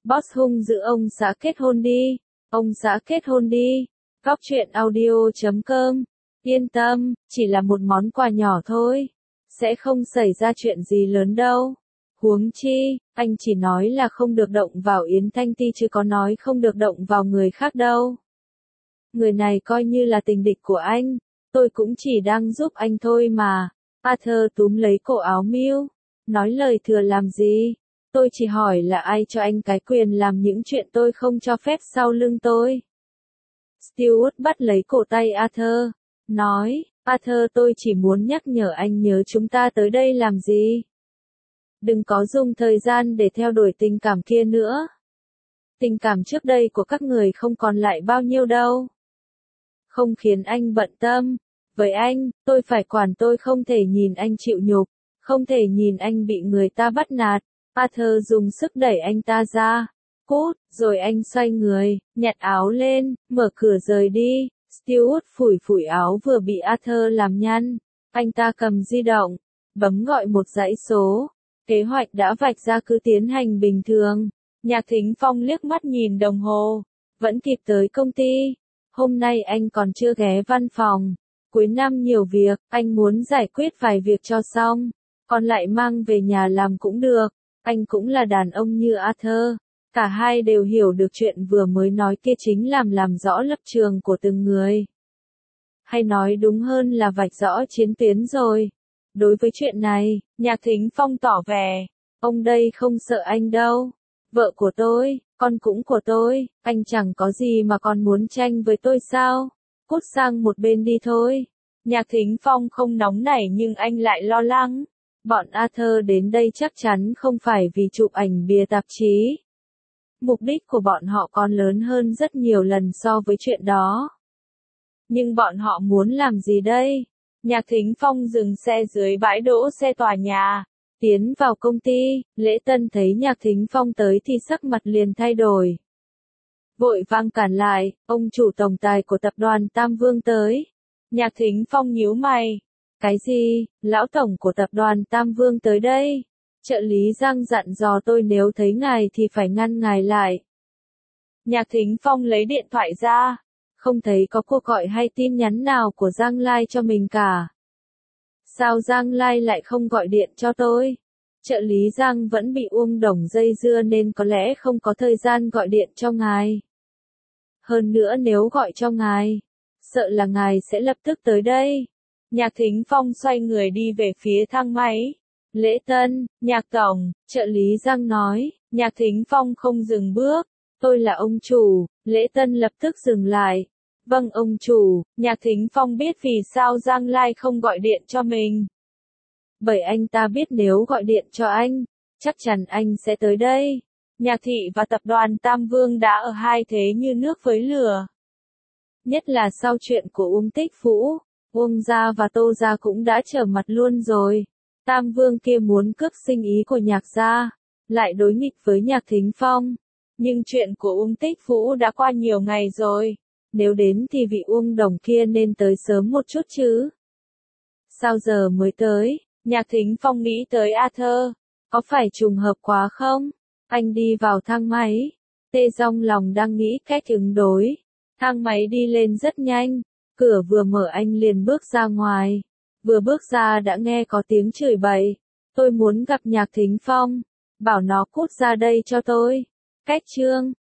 Boss hung dữ ông xã kết hôn đi. Ông xã kết hôn đi. Góc truyện audio.com. Yên tâm, chỉ là một món quà nhỏ thôi. Sẽ không xảy ra chuyện gì lớn đâu. Huống chi, anh chỉ nói là không được động vào Yến Thanh Ti chứ có nói không được động vào người khác đâu. Người này coi như là tình địch của anh. Tôi cũng chỉ đang giúp anh thôi mà. Arthur túm lấy cổ áo Miu. Nói lời thừa làm gì? Tôi chỉ hỏi là ai cho anh cái quyền làm những chuyện tôi không cho phép sau lưng tôi. Stewart bắt lấy cổ tay Arthur. Nói, Arthur tôi chỉ muốn nhắc nhở anh nhớ chúng ta tới đây làm gì. Đừng có dùng thời gian để theo đuổi tình cảm kia nữa. Tình cảm trước đây của các người không còn lại bao nhiêu đâu. Không khiến anh bận tâm. Với anh, tôi phải quản, tôi không thể nhìn anh chịu nhục. Không thể nhìn anh bị người ta bắt nạt. Arthur dùng sức đẩy anh ta ra. Cút, rồi anh xoay người, nhặt áo lên, mở cửa rời đi. Stewart phủi phủi áo vừa bị Arthur làm nhăn. Anh ta cầm di động, bấm gọi một dãy số. Kế hoạch đã vạch ra cứ tiến hành bình thường. Nhạc Thính Phong liếc mắt nhìn đồng hồ. Vẫn kịp tới công ty. Hôm nay anh còn chưa ghé văn phòng. Cuối năm nhiều việc, anh muốn giải quyết vài việc cho xong. Còn lại mang về nhà làm cũng được. Anh cũng là đàn ông như Arthur. Cả hai đều hiểu được chuyện vừa mới nói kia chính làm rõ lập trường của từng người. Hay nói đúng hơn là vạch rõ chiến tuyến rồi. Đối với chuyện này, Nhạc Thính Phong tỏ vẻ. Ông đây không sợ anh đâu. Vợ của tôi, con cũng của tôi, anh chẳng có gì mà còn muốn tranh với tôi sao? Cút sang một bên đi thôi. Nhạc Thính Phong không nóng nảy nhưng anh lại lo lắng. Bọn Arthur đến đây chắc chắn không phải vì chụp ảnh bìa tạp chí. Mục đích của bọn họ còn lớn hơn rất nhiều lần so với chuyện đó. Nhưng bọn họ muốn làm gì đây? Nhạc Thính Phong dừng xe dưới bãi đỗ xe tòa nhà. Tiến vào công ty, Lễ Tân thấy Nhạc Thính Phong tới thì sắc mặt liền thay đổi. Vội vang cản lại, ông chủ tổng tài của tập đoàn Tam Vương tới. Nhạc Thính Phong nhíu mày. Cái gì, lão tổng của tập đoàn Tam Vương tới đây? Trợ lý Giang dặn dò tôi nếu thấy ngài thì phải ngăn ngài lại. Nhạc Thính Phong lấy điện thoại ra. Không thấy có cuộc gọi hay tin nhắn nào của Giang Lai cho mình cả. Sao Giang Lai lại không gọi điện cho tôi? Trợ lý Giang vẫn bị Uông Đồng dây dưa nên có lẽ không có thời gian gọi điện cho ngài. Hơn nữa nếu gọi cho ngài, sợ là ngài sẽ lập tức tới đây. Nhạc Thính Phong xoay người đi về phía thang máy. Lễ Tân, Nhạc tổng, trợ lý Giang nói. Nhạc Thính Phong không dừng bước. Tôi là ông chủ. Lễ Tân lập tức dừng lại. Vâng ông chủ. Nhạc Thính Phong biết vì sao Giang Lai không gọi điện cho mình. Bởi anh ta biết nếu gọi điện cho anh, chắc chắn anh sẽ tới đây. Nhạc thị và tập đoàn Tam Vương đã ở hai thế như nước với lửa. Nhất là sau chuyện của Uông Tích Vũ, Uông gia và Tô gia cũng đã trở mặt luôn rồi. Tam Vương kia muốn cướp sinh ý của Nhạc gia, lại đối nghịch với Nhạc Thính Phong. Nhưng chuyện của Uông Tích Vũ đã qua nhiều ngày rồi. Nếu đến thì vị Uông Đồng kia nên tới sớm một chút chứ. Sao giờ mới tới? Nhạc Thính Phong nghĩ tới Arthur. Có phải trùng hợp quá không? Anh đi vào thang máy. Tê Dong lòng đang nghĩ cách ứng đối. Thang máy đi lên rất nhanh. Cửa vừa mở anh liền bước ra ngoài. Vừa bước ra đã nghe có tiếng chửi bậy. Tôi muốn gặp Nhạc Thính Phong. Bảo nó cút ra đây cho tôi. Cách chương